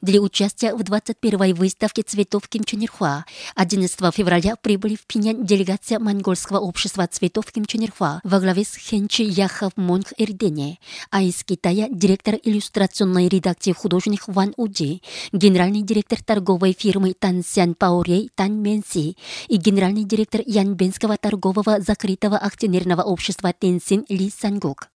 для участия в 21-й выставке цветов Ким Чен Ир-хва. 11 февраля прибыли в Пинян делегация Монгольского общества цветов Ким Чен Ир-хва во главе с Хенчи Яхов Монг Эрдене, а из Китая директор иллюстрационной редакции художник Ван Уджи, генеральный директор торговой фирмы Тансян Паорей Тан Менси и генеральный директор Янбенского торгового закрытого акционерного общества Тенсин Ли Сангук.